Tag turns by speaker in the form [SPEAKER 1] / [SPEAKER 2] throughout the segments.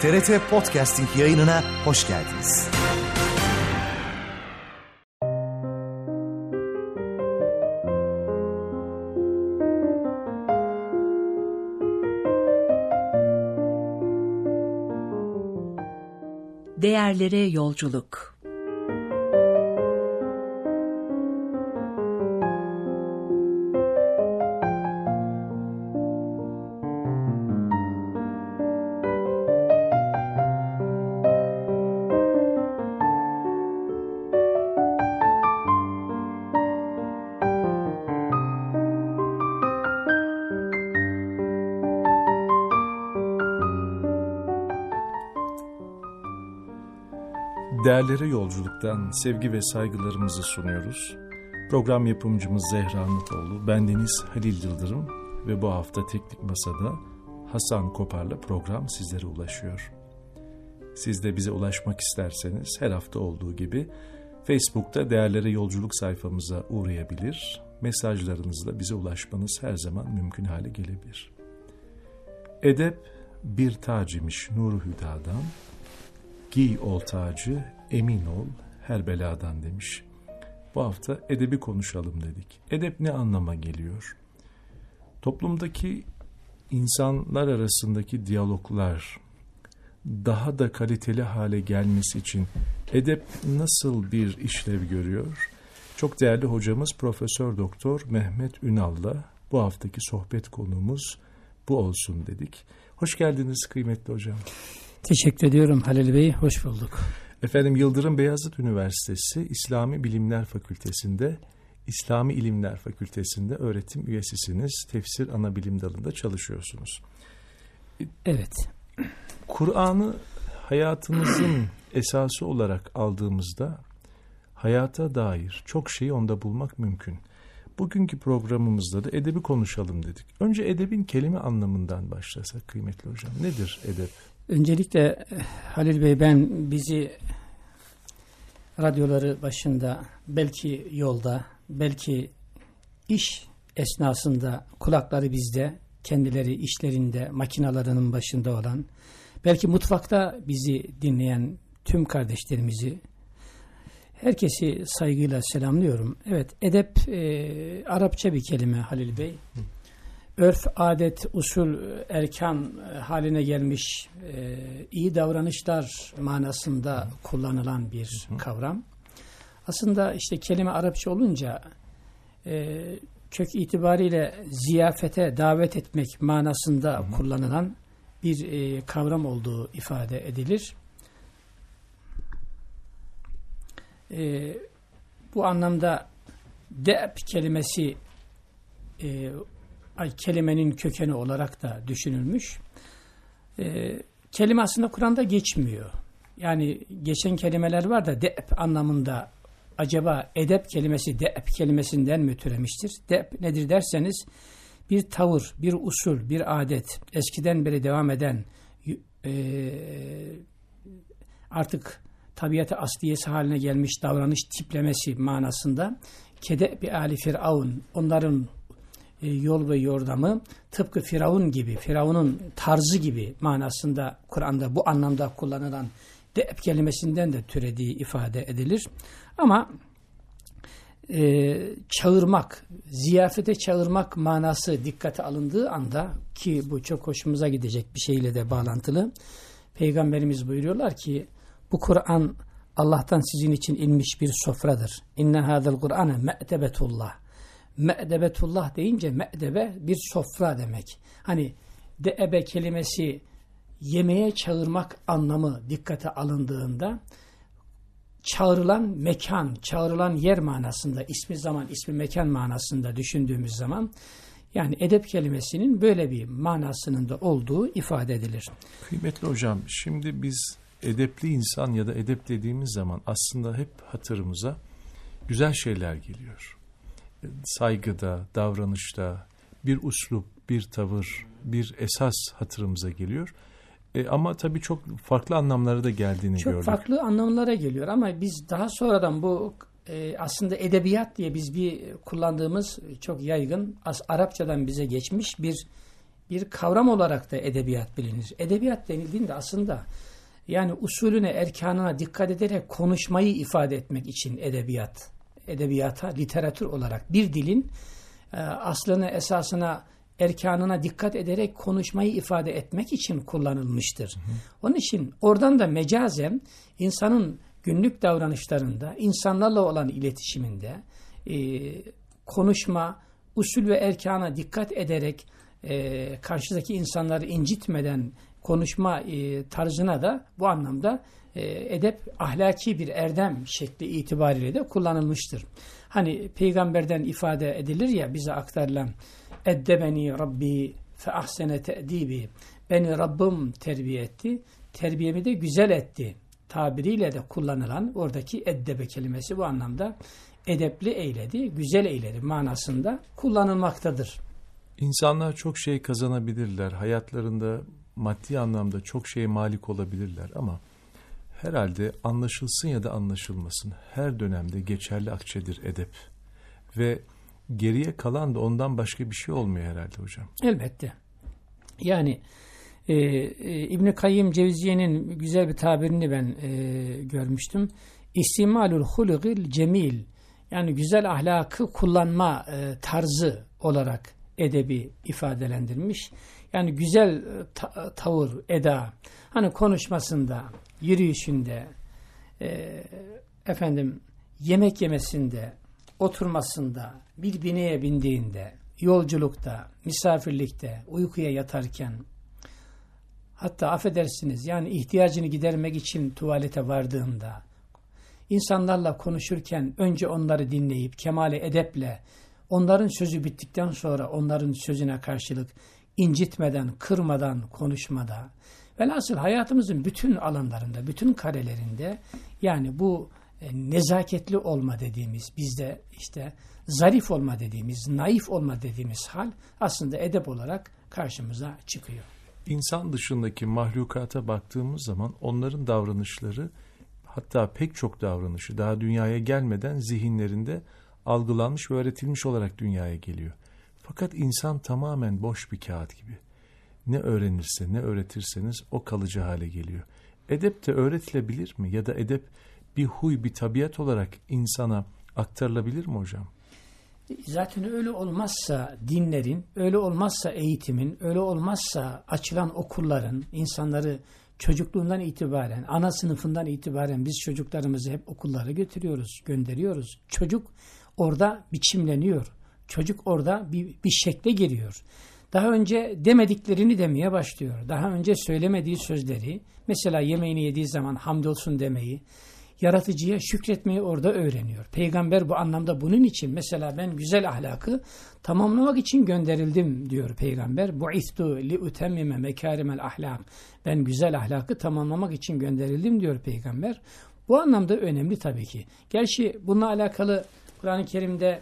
[SPEAKER 1] TRT Podcasting yayınına hoş geldiniz.
[SPEAKER 2] Değerlere yolculuk.
[SPEAKER 3] Değerlere yolculuktan sevgi ve saygılarımızı sunuyoruz. Program yapımcımız Zehra Anıtoğlu, bendeniz Halil Yıldırım ve bu hafta Teknik Masa'da Hasan Kopar'la program sizlere ulaşıyor. Siz de bize ulaşmak isterseniz her hafta olduğu gibi Facebook'ta Değerlere Yolculuk sayfamıza uğrayabilir, mesajlarınızla bize ulaşmanız her zaman mümkün hale gelebilir. Edep bir tac imiş Nuru Hüda'dan, giy ol tacı, emin ol her beladan demiş. Bu hafta edebi konuşalım dedik. Edep ne anlama geliyor? Toplumdaki insanlar arasındaki diyaloglar daha da kaliteli hale gelmesi için edep nasıl bir işlev görüyor? Çok değerli hocamız Profesör Doktor Mehmet Ünal'la bu haftaki sohbet konuğumuz bu olsun dedik. Hoş geldiniz kıymetli hocam.
[SPEAKER 4] Teşekkür ediyorum Halil Bey, hoş bulduk.
[SPEAKER 3] Efendim, Yıldırım Beyazıt Üniversitesi İslami İlimler Fakültesi'nde öğretim üyesisiniz. Tefsir Anabilim dalında çalışıyorsunuz.
[SPEAKER 4] Evet.
[SPEAKER 3] Kur'an'ı hayatımızın esası olarak aldığımızda hayata dair çok şeyi onda bulmak mümkün. Bugünkü programımızda da edebi konuşalım dedik. Önce edebin kelime anlamından başlasak kıymetli hocam. Nedir edep?
[SPEAKER 4] Öncelikle Halil Bey, ben bizi radyoları başında, belki yolda, belki iş esnasında kulakları bizde, kendileri işlerinde, makinalarının başında olan, belki mutfakta bizi dinleyen tüm kardeşlerimizi, herkesi saygıyla selamlıyorum. Evet, edep Arapça bir kelime Halil Bey. Örf, adet, usul, erkan haline gelmiş iyi davranışlar manasında kullanılan bir kavram. Aslında işte kelime Arapça olunca kök itibariyle ziyafete davet etmek manasında kullanılan bir kavram olduğu ifade edilir. Bu anlamda de'b kelimesi kelimenin kökeni olarak da düşünülmüş. Kelime aslında Kur'an'da geçmiyor. Yani geçen kelimeler var da de'b anlamında, acaba edep kelimesi de'b kelimesinden mi türemiştir? De'b nedir derseniz, bir tavır, bir usul, bir adet, eskiden beri devam eden, artık tabiatı asliyesi haline gelmiş davranış tiplemesi manasında kede'bi âli firavun, onların yol ve yordamı tıpkı Firavun gibi, Firavun'un tarzı gibi manasında Kur'an'da bu anlamda kullanılan de'b kelimesinden de türediği ifade edilir. Ama çağırmak, ziyafete çağırmak manası dikkate alındığı anda, ki bu çok hoşumuza gidecek bir şeyle de bağlantılı, Peygamberimiz buyuruyorlar ki bu Kur'an Allah'tan sizin için inmiş bir sofradır. İnne hâzel Kur'ane me'debetullah. Me'debetullah deyince me'debe bir sofra demek. Hani de'ebe kelimesi yemeğe çağırmak anlamı dikkate alındığında çağrılan mekan, çağrılan yer manasında, ismi zaman, ismi mekan manasında düşündüğümüz zaman, yani edep kelimesinin böyle bir manasının da olduğu ifade edilir.
[SPEAKER 3] Kıymetli hocam, şimdi biz edepli insan ya da edep dediğimiz zaman aslında hep hatırımıza güzel şeyler geliyor. Saygıda, davranışta, bir uslup, bir tavır, bir esas hatırımıza geliyor. Ama tabii çok farklı anlamlara da geldiğini gördük.
[SPEAKER 4] Çok farklı anlamlara geliyor ama biz daha sonradan bu aslında edebiyat diye biz bir kullandığımız çok yaygın, Arapçadan bize geçmiş bir bir kavram olarak da edebiyat bilinir. Edebiyat denildiğinde aslında yani usulüne, erkanına dikkat ederek konuşmayı ifade etmek için edebiyata literatür olarak bir dilin aslına, esasına, erkanına dikkat ederek konuşmayı ifade etmek için kullanılmıştır. Onun için oradan da mecazen insanın günlük davranışlarında, insanlarla olan iletişiminde konuşma, usul ve erkana dikkat ederek karşıdaki insanları incitmeden konuşma tarzına da bu anlamda edep ahlaki bir erdem şekli itibariyle de kullanılmıştır. Hani peygamberden ifade edilir ya, bize aktarılan eddebeni Rabbi fe ahsene te'dibi, beni Rabbim terbiye etti, terbiyemi de güzel etti tabiriyle de kullanılan oradaki eddebe kelimesi bu anlamda edepli eyledi, güzel eyledi manasında kullanılmaktadır.
[SPEAKER 3] İnsanlar çok şey kazanabilirler, hayatlarında maddi anlamda çok şeye malik olabilirler ama herhalde anlaşılsın ya da anlaşılmasın her dönemde geçerli akçedir edep ve geriye kalan da ondan başka bir şey olmuyor herhalde hocam.
[SPEAKER 4] Elbette. Yani İbn-i Kayyim Cevziye'nin güzel bir tabirini ben görmüştüm. İstimalul hulugil cemil, yani güzel ahlakı kullanma tarzı olarak edebi ifadelendirmiş. Yani güzel tavır, eda, hani konuşmasında, yürüyüşünde, yemek yemesinde, oturmasında, bir bineye bindiğinde, yolculukta, misafirlikte, uykuya yatarken, hatta affedersiniz yani ihtiyacını gidermek için tuvalete vardığında, insanlarla konuşurken önce onları dinleyip kemale edeple, onların sözü bittikten sonra onların sözüne karşılık incitmeden, kırmadan konuşmada, velhasıl hayatımızın bütün alanlarında, bütün karelerinde yani bu nezaketli olma dediğimiz, bizde işte zarif olma dediğimiz, naif olma dediğimiz hal aslında edep olarak karşımıza çıkıyor.
[SPEAKER 3] İnsan dışındaki mahlukata baktığımız zaman onların davranışları, hatta pek çok davranışı daha dünyaya gelmeden zihinlerinde algılanmış ve öğretilmiş olarak dünyaya geliyor. Fakat insan tamamen boş bir kağıt gibi. Ne öğrenirse, ne öğretirseniz o kalıcı hale geliyor. Edep de öğretilebilir mi? Ya da edep bir huy, bir tabiat olarak insana aktarılabilir mi hocam?
[SPEAKER 4] Zaten öyle olmazsa dinlerin, öyle olmazsa eğitimin, öyle olmazsa açılan okulların, insanları çocukluğundan itibaren, ana sınıfından itibaren biz çocuklarımızı hep okullara götürüyoruz, gönderiyoruz. Çocuk orada biçimleniyor. Çocuk orada bir şekle giriyor. Daha önce demediklerini demeye başlıyor. Daha önce söylemediği sözleri, mesela yemeğini yediği zaman hamdolsun demeyi, yaratıcıya şükretmeyi orada öğreniyor. Peygamber bu anlamda bunun için, mesela ben güzel ahlakı tamamlamak için gönderildim diyor Peygamber. Bu'istu li utemmime mekarimel ahlak. Ben güzel ahlakı tamamlamak için gönderildim diyor Peygamber. Bu anlamda önemli tabii ki. Gerçi bununla alakalı Kur'an-ı Kerim'de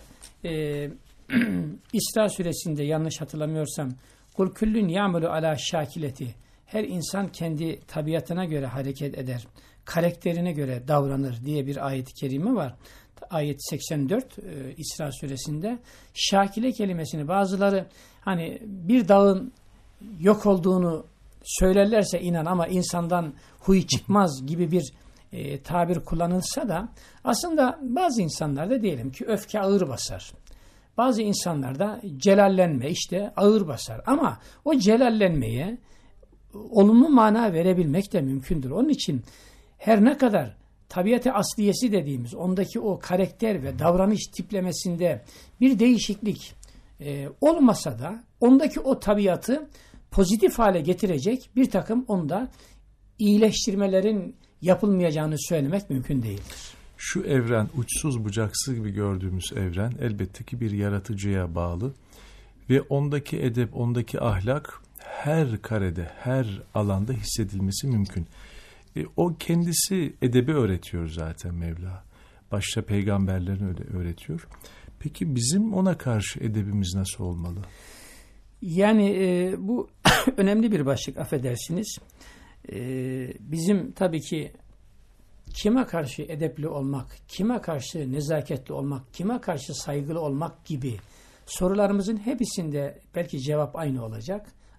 [SPEAKER 4] İsra suresinde yanlış hatırlamıyorsam kul küllün ya'melu ala şakileti, her insan kendi tabiatına göre hareket eder, karakterine göre davranır diye bir ayet-i kerime var. Ayet 84 İsra suresinde. Şakile kelimesini bazıları hani bir dağın yok olduğunu söylerlerse inan ama insandan huy çıkmaz gibi bir tabir kullanılsa da aslında bazı insanlarda diyelim ki öfke ağır basar. Bazı insanlarda celallenme işte ağır basar. Ama o celallenmeye olumlu mana verebilmek de mümkündür. Onun için her ne kadar tabiat-ı asliyesi dediğimiz ondaki o karakter ve davranış tiplemesinde bir değişiklik olmasa da ondaki o tabiatı pozitif hale getirecek bir takım onda iyileştirmelerin yapılmayacağını söylemek mümkün değildir.
[SPEAKER 3] Şu evren, uçsuz bucaksız gibi gördüğümüz evren elbette ki bir yaratıcıya bağlı ve ondaki edep, ondaki ahlak her karede, her alanda hissedilmesi mümkün. O kendisi edebi öğretiyor zaten Mevla. Başta peygamberlerin öyle öğretiyor. Peki bizim ona karşı edebimiz nasıl olmalı?
[SPEAKER 4] Yani bu önemli bir başlık, affedersiniz. Bizim tabii ki kime karşı edepli olmak, kime karşı nezaketli olmak, kime karşı saygılı olmak gibi sorularımızın hepsinde belki cevap aynı olacak.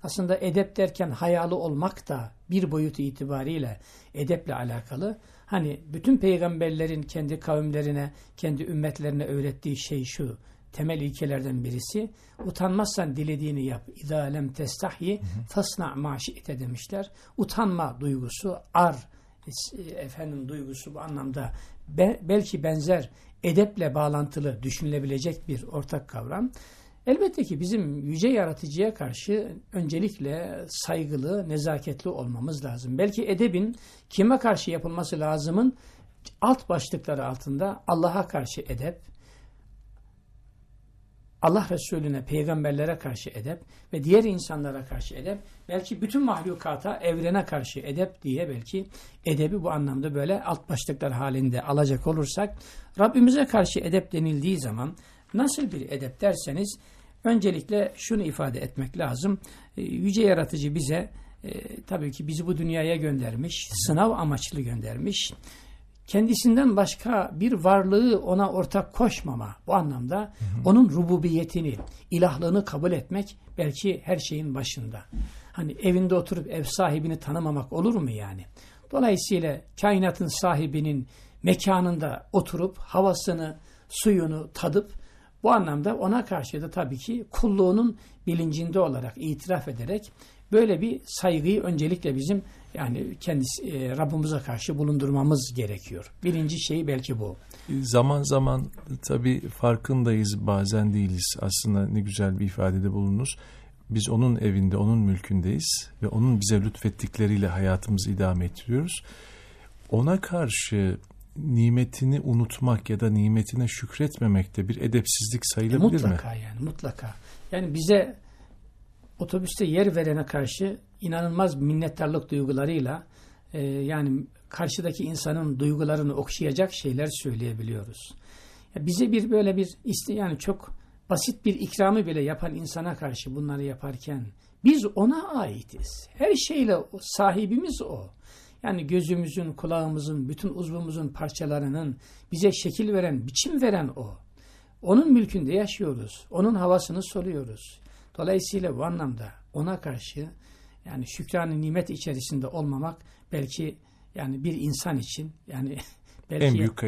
[SPEAKER 4] Aslında edep derken hayalı olmak da bir boyutu itibariyle edeple alakalı. Hani bütün peygamberlerin kendi kavimlerine, kendi ümmetlerine öğrettiği şey şu, temel ilkelerden birisi, utanmazsan dilediğini yap. İzâ lem testahyi fasna' mâ şi'te demişler. Utanma duygusu, duygusu bu anlamda belki benzer edeple bağlantılı düşünülebilecek bir ortak kavram. Elbette ki bizim yüce yaratıcıya karşı öncelikle saygılı, nezaketli olmamız lazım. Belki edebin kime karşı yapılması lazımın alt başlıkları altında Allah'a karşı edep, Allah Resulüne, peygamberlere karşı edep ve diğer insanlara karşı edep, belki bütün mahlukata, evrene karşı edep diye belki edebi bu anlamda böyle alt başlıklar halinde alacak olursak, Rabbimize karşı edep denildiği zaman nasıl bir edep derseniz, öncelikle şunu ifade etmek lazım. Yüce Yaratıcı bize, tabii ki bizi bu dünyaya göndermiş, sınav amaçlı göndermiş. Kendisinden başka bir varlığı ona ortak koşmama, bu anlamda onun rububiyetini, ilahlığını kabul etmek belki her şeyin başında. Hani evinde oturup ev sahibini tanımamak olur mu yani? Dolayısıyla kainatın sahibinin mekanında oturup havasını, suyunu tadıp bu anlamda ona karşı da tabii ki kulluğunun bilincinde olarak, itiraf ederek böyle bir saygıyı öncelikle bizim yani kendisi Rabbimize karşı bulundurmamız gerekiyor. Birinci şey belki bu.
[SPEAKER 3] Zaman zaman tabii farkındayız, bazen değiliz. Aslında ne güzel bir ifadede bulunuz. Biz onun evinde, onun mülkündeyiz ve onun bize lütfettikleriyle hayatımızı idame ettiriyoruz. Ona karşı nimetini unutmak ya da nimetine şükretmemek de bir edepsizlik sayılabilir mi?
[SPEAKER 4] Mutlaka yani, mutlaka. Yani bize otobüste yer verene karşı inanılmaz minnettarlık duygularıyla yani karşıdaki insanın duygularını okşayacak şeyler söyleyebiliyoruz. Ya bize bir böyle bir yani çok basit bir ikramı bile yapan insana karşı bunları yaparken biz ona aitiz. Her şeyle sahibimiz o. Yani gözümüzün, kulağımızın, bütün uzvumuzun parçalarının bize şekil veren, biçim veren o. Onun mülkünde yaşıyoruz. Onun havasını soluyoruz. Dolayısıyla bu anlamda ona karşı yani şükran-ı nimet içerisinde olmamak belki yani bir insan için yani belki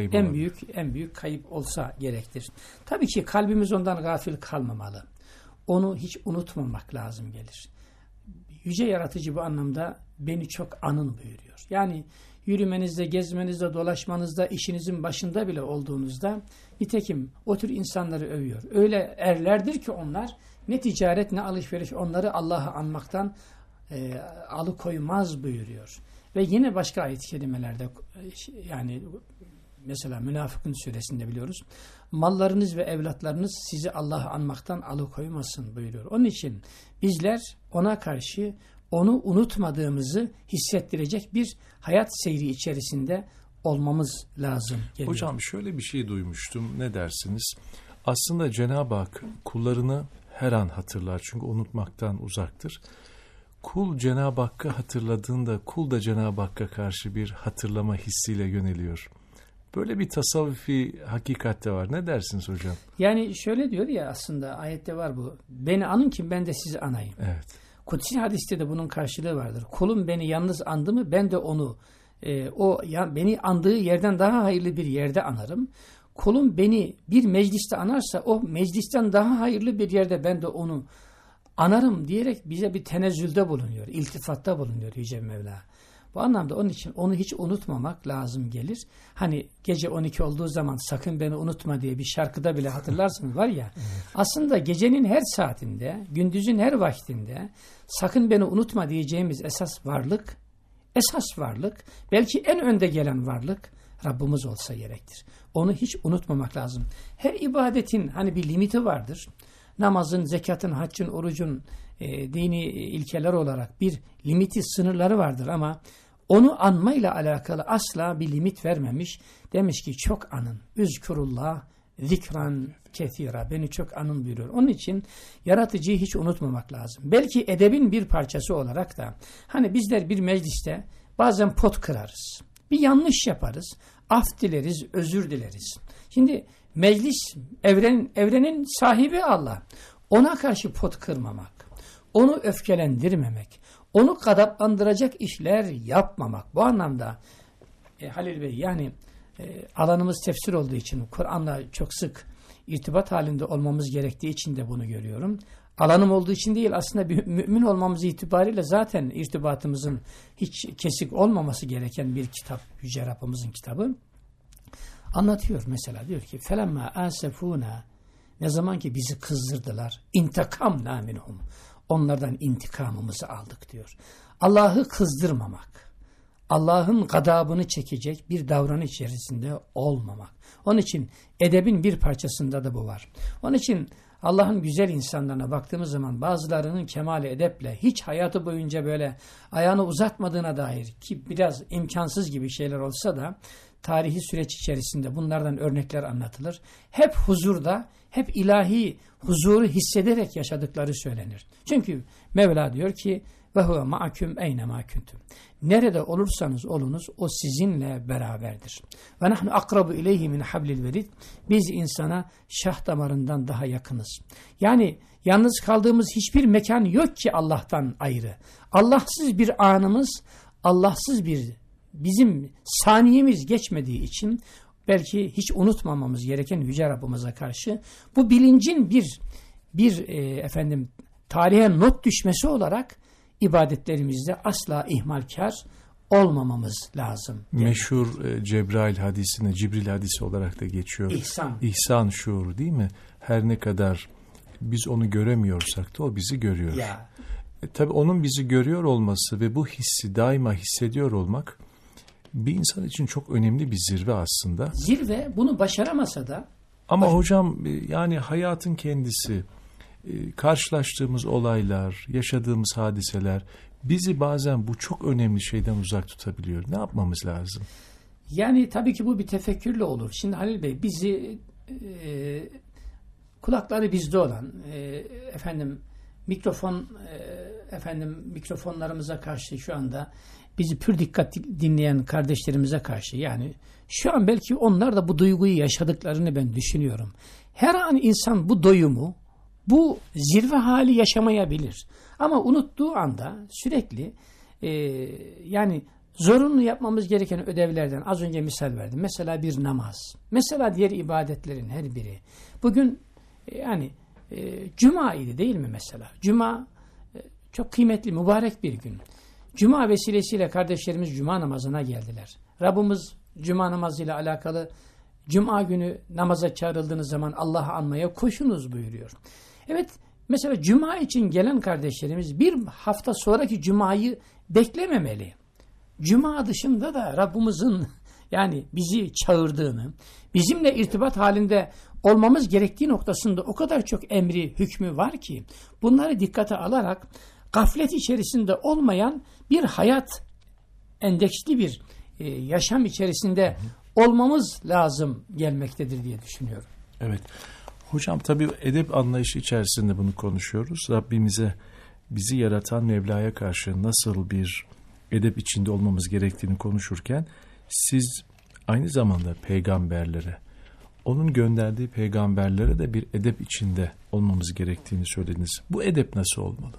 [SPEAKER 4] en büyük kayıp olsa gerektir. Tabii ki kalbimiz ondan gafil kalmamalı. Onu hiç unutmamak lazım gelir. Yüce Yaratıcı bu anlamda beni çok anın buyuruyor. Yani yürümenizde, gezmenizde, dolaşmanızda, işinizin başında bile olduğunuzda nitekim o tür insanları övüyor. Öyle erlerdir ki onlar ne ticaret ne alışveriş onları Allah'ı anmaktan alıkoymaz buyuruyor. Ve yine başka ayet-i kerimelerde yani mesela Münafıkun suresinde biliyoruz. Mallarınız ve evlatlarınız sizi Allah'ı anmaktan alıkoymasın buyuruyor. Onun için bizler ona karşı onu unutmadığımızı hissettirecek bir hayat seyri içerisinde olmamız lazım geliyor.
[SPEAKER 3] Hocam şöyle bir şey duymuştum. Ne dersiniz? Aslında Cenab-ı Hak kullarını her an hatırlar. Çünkü unutmaktan uzaktır. Kul Cenab-ı Hakk'ı hatırladığında kul da Cenab-ı Hakk'a karşı bir hatırlama hissiyle yöneliyor. Böyle bir tasavvufi hakikat de var. Ne dersiniz hocam?
[SPEAKER 4] Yani şöyle diyor ya aslında ayette var bu. Beni anın ki ben de sizi anayım.
[SPEAKER 3] Evet.
[SPEAKER 4] Kutsi hadiste de bunun karşılığı vardır. Kulum beni yalnız andı mı ben de onu beni andığı yerden daha hayırlı bir yerde anarım. Kulum beni bir mecliste anarsa o meclisten daha hayırlı bir yerde ben de onu anarım diyerek bize bir tenezzülde bulunuyor, iltifatta bulunuyor Yüce Mevla. Bu anlamda onun için onu hiç unutmamak lazım gelir. Hani gece 12 olduğu zaman sakın beni unutma diye bir şarkıda bile hatırlarsınız var ya. Evet. Aslında gecenin her saatinde, gündüzün her vaktinde sakın beni unutma diyeceğimiz esas varlık, belki en önde gelen varlık Rabbimiz olsa gerektir. Onu hiç unutmamak lazım. Her ibadetin hani bir limiti vardır. Namazın, zekatın, haccın, orucun dini ilkeler olarak bir limiti, sınırları vardır ama onu anmayla alakalı asla bir limit vermemiş. Demiş ki çok anın. Üzkurullah zikran kethira. Beni çok anın buyuruyor. Onun için yaratıcıyı hiç unutmamak lazım. Belki edebin bir parçası olarak da hani bizler bir mecliste bazen pot kırarız. Bir yanlış yaparız. Af dileriz, özür dileriz. Şimdi meclis evrenin sahibi Allah. Ona karşı pot kırmamak. onu öfkelendirmemek, onu gadaplandıracak işler yapmamak. Bu anlamda Halil Bey, yani alanımız tefsir olduğu için, Kur'an'la çok sık irtibat halinde olmamız gerektiği için de bunu görüyorum. Alanım olduğu için değil, aslında bir mümin olmamız itibariyle zaten irtibatımızın hiç kesik olmaması gereken bir kitap, Yüce Rabbimizin kitabı. Anlatıyor mesela, diyor ki فَلَمَّا آسَفُونَا, ne zaman ki bizi kızdırdılar, اِنْتَقَمْنَا مِنْهُمْ, onlardan intikamımızı aldık diyor. Allah'ı kızdırmamak, Allah'ın gadabını çekecek bir davranış içerisinde olmamak. Onun için edebin bir parçasında da bu var. Onun için Allah'ın güzel insanlarına baktığımız zaman bazılarının kemal-i edeple hiç hayatı boyunca böyle ayağını uzatmadığına dair, ki biraz imkansız gibi şeyler olsa da tarihi süreç içerisinde bunlardan örnekler anlatılır. Hep huzurda, hep ilahi huzuru hissederek yaşadıkları söylenir. Çünkü Mevla diyor ki ve huve ma'akum eyne ma kuntum. Nerede olursanız olunuz o sizinle beraberdir. Ve nahnu akrabu ileyhi min hablil verid. Biz insana şah damarından daha yakınız. Yani yalnız kaldığımız hiçbir mekan yok ki Allah'tan ayrı. Allahsız bir anımız, Allahsız bir bizim saniyemiz geçmediği için belki hiç unutmamamız gereken Yüce Rabbimize karşı bu bilincin bir tarihe not düşmesi olarak ibadetlerimizde asla ihmalkar olmamamız lazım.
[SPEAKER 3] Meşhur Cebrail hadisine, Cibril hadisi olarak da geçiyor. İhsan şuuru değil mi? Her ne kadar biz onu göremiyorsak da o bizi görüyor. Tabii onun bizi görüyor olması ve bu hissi daima hissediyor olmak bir insan için çok önemli bir zirve aslında.
[SPEAKER 4] Zirve, bunu başaramasa da.
[SPEAKER 3] Ama hocam yani hayatın kendisi, karşılaştığımız olaylar, yaşadığımız hadiseler bizi bazen bu çok önemli şeyden uzak tutabiliyor. Ne yapmamız lazım?
[SPEAKER 4] Yani tabii ki bu bir tefekkürle olur. Şimdi Halil Bey, bizi kulakları bizde olan mikrofonlarımıza karşı şu anda bizi pür dikkat dinleyen kardeşlerimize karşı, yani şu an belki onlar da bu duyguyu yaşadıklarını ben düşünüyorum. Her an insan bu doyumu, bu zirve hali yaşamayabilir. Ama unuttuğu anda sürekli yani zorunlu yapmamız gereken ödevlerden az önce misal verdim. Mesela bir namaz. Mesela diğer ibadetlerin her biri. Bugün yani Cuma idi değil mi mesela? Cuma çok kıymetli, mübarek bir gün. Cuma vesilesiyle kardeşlerimiz Cuma namazına geldiler. Rabbimiz Cuma namazıyla alakalı Cuma günü namaza çağrıldığınız zaman Allah'ı anmaya koşunuz buyuruyor. Evet, mesela Cuma için gelen kardeşlerimiz bir hafta sonraki Cuma'yı beklememeli. Cuma dışında da Rabbimizin yani bizi çağırdığını, bizimle irtibat halinde olmamız gerektiği noktasında o kadar çok emri, hükmü var ki bunları dikkate alarak gaflet içerisinde olmayan bir hayat, endeksli bir yaşam içerisinde olmamız lazım gelmektedir diye düşünüyorum.
[SPEAKER 3] Evet. Hocam tabii edep anlayışı içerisinde bunu konuşuyoruz. Rabbimize, bizi yaratan Mevla'ya karşı nasıl bir edep içinde olmamız gerektiğini konuşurken siz aynı zamanda peygamberlere, onun gönderdiği peygamberlere de bir edep içinde olmamız gerektiğini söylediniz. Bu edep nasıl olmalı?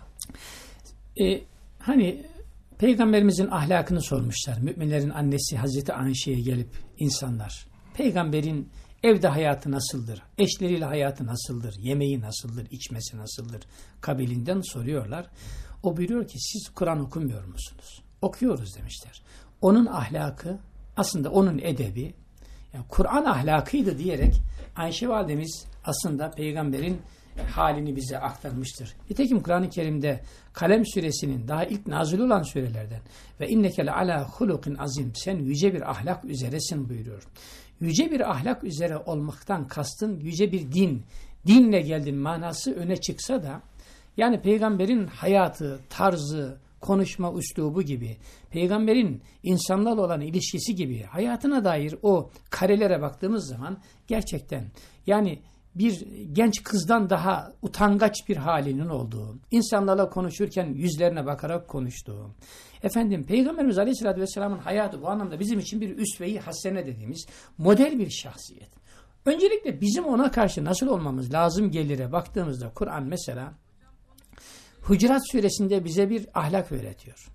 [SPEAKER 4] Hani peygamberimizin ahlakını sormuşlar. Müminlerin annesi Hazreti Ayşe'ye gelip insanlar, peygamberin evde hayatı nasıldır? Eşleriyle hayatı nasıldır? Yemeği nasıldır? İçmesi nasıldır? Kabilinden soruyorlar. O buyuruyor ki siz Kur'an okumuyor musunuz? Okuyoruz demişler. Onun ahlakı, aslında onun edebi, yani Kur'an ahlakıydı diyerek Ayşe validemiz aslında peygamberin halini bize aktarmıştır. Nitekim Kur'an-ı Kerim'de Kalem suresinin daha ilk nazil olan surelerden ve inneke le ala hulukin azim, sen yüce bir ahlak üzeresin buyuruyor. Yüce bir ahlak üzere olmaktan kastın yüce bir dinle geldin manası öne çıksa da yani peygamberin hayatı, tarzı, konuşma üslubu gibi, peygamberin insanlarla olan ilişkisi gibi hayatına dair o karelere baktığımız zaman gerçekten yani bir genç kızdan daha utangaç bir halinin olduğu, insanlarla konuşurken yüzlerine bakarak konuştuğu. Peygamberimiz Aleyhisselatü Vesselam'ın hayatı bu anlamda bizim için bir üsve-i hasene dediğimiz model bir şahsiyet. Öncelikle bizim ona karşı nasıl olmamız lazım gelire baktığımızda Kur'an mesela Hucurat suresinde bize bir ahlak öğretiyor.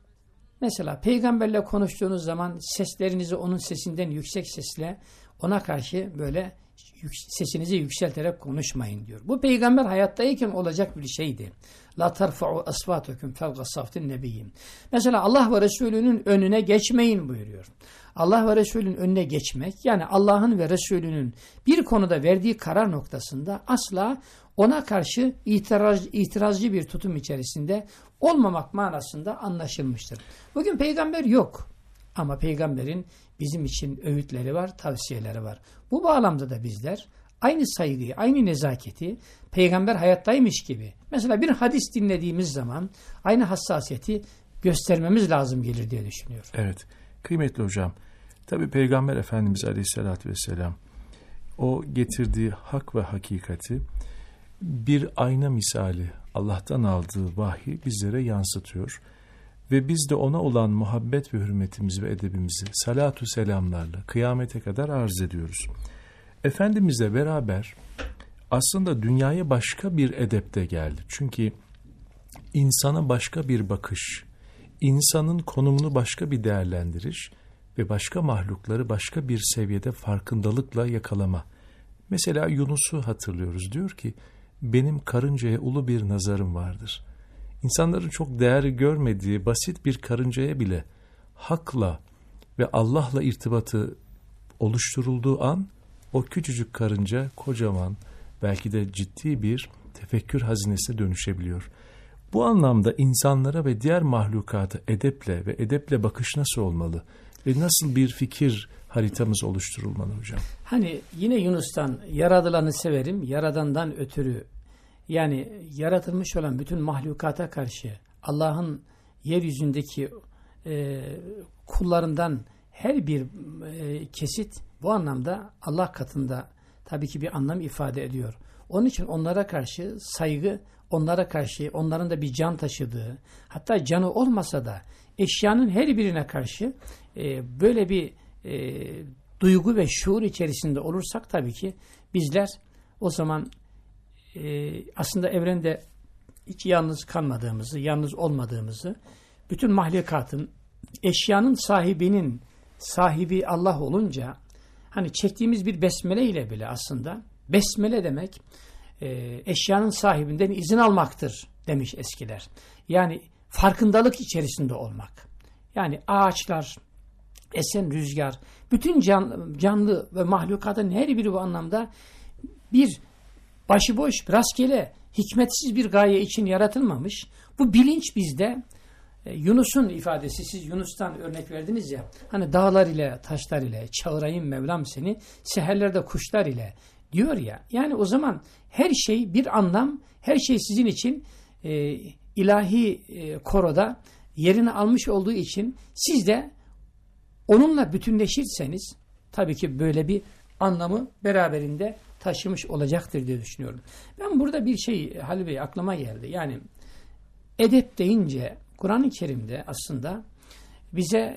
[SPEAKER 4] Mesela peygamberle konuştuğunuz zaman seslerinizi onun sesinden yüksek sesle ona karşı böyle sesinizi yükselterek konuşmayın diyor. Bu peygamber hayattayken olacak bir şeydi. La tarfa'u asvatukum fevqa savtin nebiyyim. Mesela Allah ve Resulünün önüne geçmeyin buyuruyor. Allah ve Resulünün önüne geçmek, yani Allah'ın ve Resulünün bir konuda verdiği karar noktasında asla ona karşı itirazcı bir tutum içerisinde olmamak manasında anlaşılmıştır. Bugün peygamber yok. Ama peygamberin bizim için öğütleri var, tavsiyeleri var. Bu bağlamda da bizler aynı saygıyı, aynı nezaketi peygamber hayattaymış gibi, mesela bir hadis dinlediğimiz zaman aynı hassasiyeti göstermemiz lazım gelir diye düşünüyorum.
[SPEAKER 3] Evet, kıymetli hocam. Tabii Peygamber Efendimiz Aleyhisselatü Vesselam o getirdiği hak ve hakikati bir ayna misali Allah'tan aldığı vahyi bizlere yansıtıyor. Ve biz de ona olan muhabbet ve hürmetimizi ve edebimizi salatu selamlarla kıyamete kadar arz ediyoruz. Efendimizle beraber aslında dünyaya başka bir edepte geldi. Çünkü insana başka bir bakış, insanın konumunu başka bir değerlendiriş ve başka mahlukları başka bir seviyede farkındalıkla yakalama. Mesela Yunus'u hatırlıyoruz. Diyor ki, benim karıncaya ulu bir nazarım vardır. İnsanların çok değer görmediği basit bir karıncaya bile hakla ve Allah'la irtibatı oluşturulduğu an o küçücük karınca kocaman, belki de ciddi bir tefekkür hazinesine dönüşebiliyor. Bu anlamda insanlara ve diğer mahlukata edeple ve edeple bakış nasıl olmalı ve nasıl bir fikir haritamız oluşturulmalı hocam?
[SPEAKER 4] Hani yine Yunus'tan yaradılanı severim, yaradandan ötürü, yani yaratılmış olan bütün mahlukata karşı Allah'ın yeryüzündeki kullarından her bir kesit bu anlamda Allah katında tabii ki bir anlam ifade ediyor. Onun için onlara karşı saygı, onlara karşı onların da bir can taşıdığı, hatta canı olmasa da eşyanın her birine karşı böyle bir duygu ve şuur içerisinde olursak tabii ki bizler o zaman aslında evrende hiç yalnız kalmadığımızı, yalnız olmadığımızı, bütün mahlukatın, eşyanın sahibi Allah olunca, hani çektiğimiz bir besmele ile bile aslında, besmele demek eşyanın sahibinden izin almaktır demiş eskiler. Yani farkındalık içerisinde olmak. Yani ağaçlar, esen rüzgar, bütün canlı ve mahlukatın her biri bu anlamda bir başıboş, rastgele, hikmetsiz bir gaye için yaratılmamış. Bu bilinç bizde. Yunus'un ifadesi, siz Yunus'tan örnek verdiniz ya, hani dağlar ile, taşlar ile, çağırayım Mevlam seni, seherlerde kuşlar ile diyor ya. Yani o zaman her şey bir anlam, her şey sizin için ilahi koroda yerini almış olduğu için siz de onunla bütünleşirseniz tabii ki böyle bir anlamı beraberinde taşımış olacaktır diye düşünüyorum. Ben burada bir şey Halil Bey aklıma geldi. Yani edep deyince Kur'an-ı Kerim'de aslında bize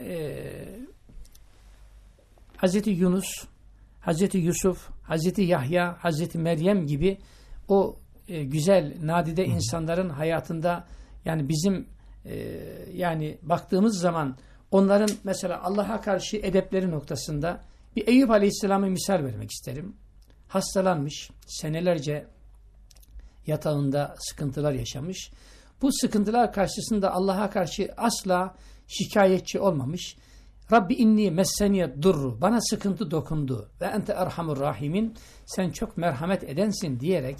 [SPEAKER 4] Hazreti Yunus, Hazreti Yusuf, Hazreti Yahya, Hazreti Meryem gibi o güzel, nadide insanların hayatında, yani bizim yani baktığımız zaman onların mesela Allah'a karşı edepleri noktasında bir Eyüp Aleyhisselam'ı misal vermek isterim. Hastalanmış, senelerce yatağında sıkıntılar yaşamış. Bu sıkıntılar karşısında Allah'a karşı asla şikayetçi olmamış. Rabbi inni messeniye durru, bana sıkıntı dokundu ve ente erhamur rahimin, sen çok merhamet edensin diyerek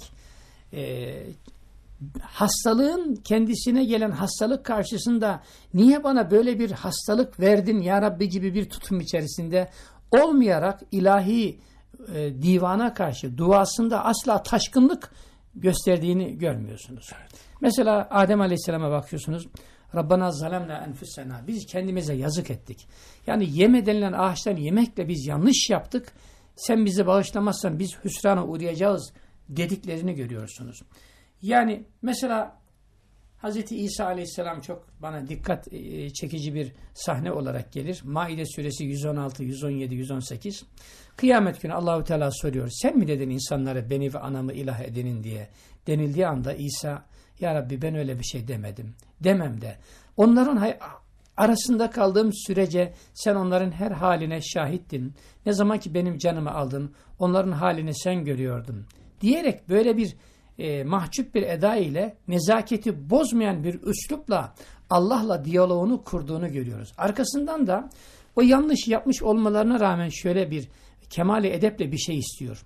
[SPEAKER 4] hastalığın, kendisine gelen hastalık karşısında niye bana böyle bir hastalık verdin ya Rabbi gibi bir tutum içerisinde olmayarak ilahi divana karşı duasında asla taşkınlık gösterdiğini görmüyorsunuz. Evet. Mesela Adem Aleyhisselam'a bakıyorsunuz. Rabbana zalemna enfusena, biz kendimize yazık ettik. Yani yeme denilen ağaçtan yemekle biz yanlış yaptık. Sen bizi bağışlamazsan biz hüsrana uğrayacağız dediklerini görüyorsunuz. Yani mesela Hz. İsa Aleyhisselam çok bana dikkat çekici bir sahne olarak gelir. Maide suresi 116, 117, 118. Kıyamet günü Allahu Teala soruyor. Sen mi dedin insanlara beni ve anamı ilah edinin diye denildiği anda İsa, Ya Rabbi ben öyle bir şey demedim. Demem de. Onların arasında kaldığım sürece sen onların her haline şahittin. Ne zaman ki benim canımı aldın, onların halini sen görüyordun. Diyerek böyle bir mahcup bir eda ile nezaketi bozmayan bir üslupla Allah'la diyaloğunu kurduğunu görüyoruz. Arkasından da o yanlış yapmış olmalarına rağmen şöyle bir kemali edeple bir şey istiyor.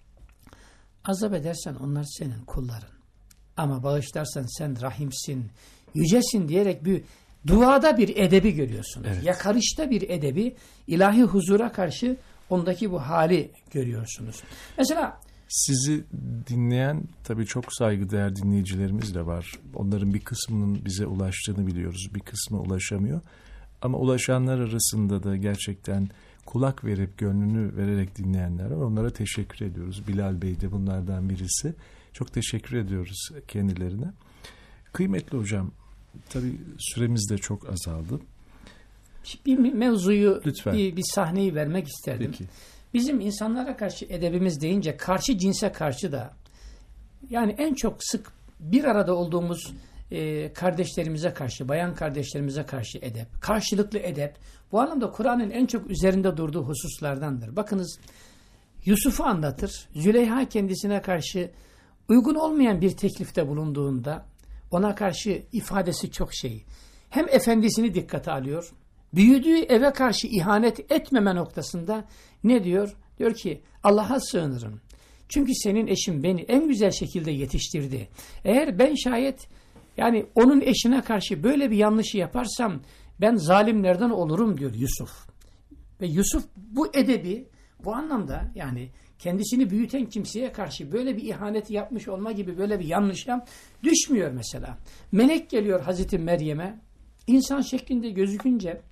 [SPEAKER 4] Azap edersen onlar senin kulların. Ama bağışlarsan sen rahimsin, yücesin diyerek bir duada bir edebi görüyorsunuz.
[SPEAKER 3] Evet.
[SPEAKER 4] Yakarışta bir edebi, ilahi huzura karşı ondaki bu hali görüyorsunuz. Mesela
[SPEAKER 3] sizi dinleyen tabii çok saygıdeğer dinleyicilerimiz de var. Onların bir kısmının bize ulaştığını biliyoruz, bir kısmı ulaşamıyor. Ama ulaşanlar arasında da gerçekten kulak verip gönlünü vererek dinleyenler var. Onlara teşekkür ediyoruz. Bilal Bey de bunlardan birisi. Çok teşekkür ediyoruz kendilerine. Kıymetli hocam, tabii süremiz de çok azaldı.
[SPEAKER 4] Bir mevzuyu,
[SPEAKER 3] Lütfen.
[SPEAKER 4] bir sahneyi vermek isterdim.
[SPEAKER 3] Peki.
[SPEAKER 4] Bizim insanlara karşı edebimiz deyince karşı cinse karşı da yani en çok sık bir arada olduğumuz kardeşlerimize karşı, bayan kardeşlerimize karşı edep, karşılıklı edep bu anlamda Kur'an'ın en çok üzerinde durduğu hususlardandır. Bakınız Yusuf'u anlatır. Züleyha kendisine karşı uygun olmayan bir teklifte bulunduğunda ona karşı ifadesi çok şey. Hem efendisini dikkate alıyor, büyüdüğü eve karşı ihanet etmeme noktasında ne diyor? Diyor ki Allah'a sığınırım. Çünkü senin eşin beni en güzel şekilde yetiştirdi. Eğer ben şayet yani onun eşine karşı böyle bir yanlışı yaparsam ben zalimlerden olurum diyor Yusuf. Ve Yusuf bu edebi bu anlamda yani kendisini büyüten kimseye karşı böyle bir ihaneti yapmış olma gibi böyle bir yanlışa düşmüyor mesela. Melek geliyor Hazreti Meryem'e insan şeklinde gözükünce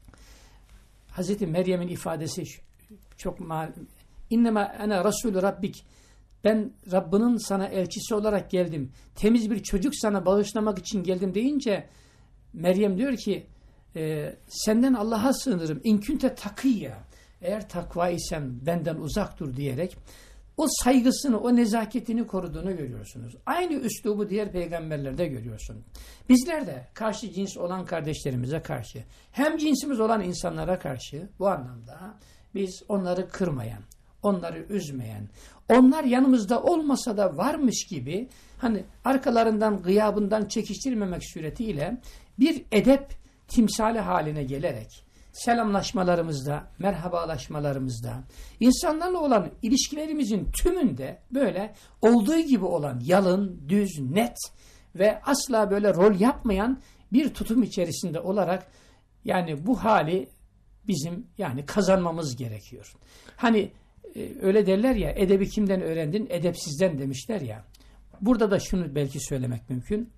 [SPEAKER 4] Hazreti Meryem'in ifadesi çok İnnemâ ene Rasûlü Rabbik ben Rabbinin sana elçisi olarak geldim. Temiz bir çocuk sana bağışlamak için geldim deyince Meryem diyor ki senden Allah'a sığınırım. İnkünte takiyya. Eğer takva isem benden uzak dur diyerek o saygısını, o nezaketini koruduğunu görüyorsunuz. Aynı üslubu diğer peygamberlerde görüyorsun. Bizler de karşı cins olan kardeşlerimize karşı, hem cinsimiz olan insanlara karşı bu anlamda biz onları kırmayan, onları üzmeyen, onlar yanımızda olmasa da varmış gibi hani arkalarından, gıyabından çekiştirmemek suretiyle bir edep timsali haline gelerek selamlaşmalarımızda, merhabalaşmalarımızda, insanlarla olan ilişkilerimizin tümünde böyle olduğu gibi olan yalın, düz, net ve asla böyle rol yapmayan bir tutum içerisinde olarak yani bu hali bizim yani kazanmamız gerekiyor. Hani öyle derler ya edebi kimden öğrendin? Edepsizden demişler ya. Burada da şunu belki söylemek mümkün.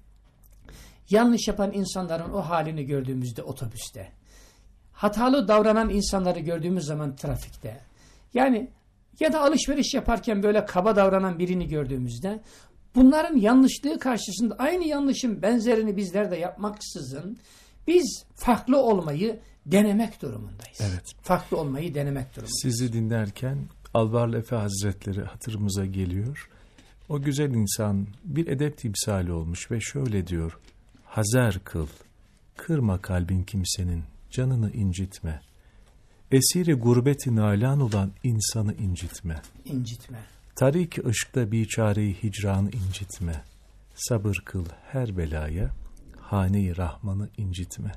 [SPEAKER 4] Yanlış yapan insanların o halini gördüğümüzde otobüste, hatalı davranan insanları gördüğümüz zaman trafikte, yani ya da alışveriş yaparken böyle kaba davranan birini gördüğümüzde bunların yanlışlığı karşısında aynı yanlışın benzerini bizler de yapmaksızın biz farklı olmayı denemek durumundayız.
[SPEAKER 3] Evet.
[SPEAKER 4] Farklı olmayı denemek durumundayız.
[SPEAKER 3] Sizi dinlerken Alvarlı Efe Hazretleri hatırımıza geliyor. O güzel insan bir edep timsali olmuş ve şöyle diyor. Hazer kıl, kırma kalbin kimsenin, canını incitme. Esiri gurbeti nalan olan insanı incitme.
[SPEAKER 4] İncitme.
[SPEAKER 3] Tarik-i ışkta biçareyi hicranı incitme. Sabır kıl her belaya, hane-i rahmanı incitme.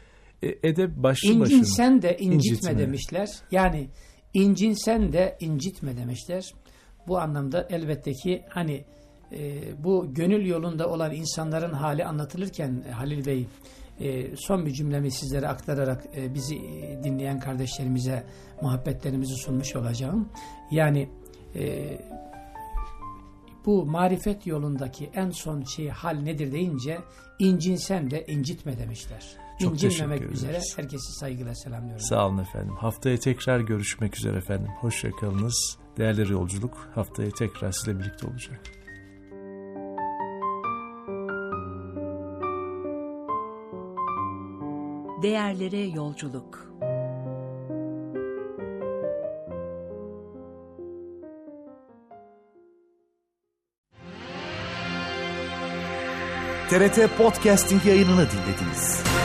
[SPEAKER 3] Edep başlı başına.
[SPEAKER 4] İncinsen de incitme demişler. Yani incinsen de incitme demişler. Bu anlamda elbette ki hani bu gönül yolunda olan insanların hali anlatılırken Halil Bey son bir cümlemi sizlere aktararak bizi dinleyen kardeşlerimize muhabbetlerimizi sunmuş olacağım. Yani bu marifet yolundaki en son hal nedir deyince incinsen de incitme demişler.
[SPEAKER 3] Çok
[SPEAKER 4] İncinmemek üzere herkesi saygıyla selamlıyorum.
[SPEAKER 3] Sağ olun efendim. Haftaya tekrar görüşmek üzere efendim. Hoşça kalınız. Değerli yolculuk haftaya tekrar sizle birlikte olacak.
[SPEAKER 2] Değerlere yolculuk.
[SPEAKER 1] TRT Podcasting yayınını dinlediniz.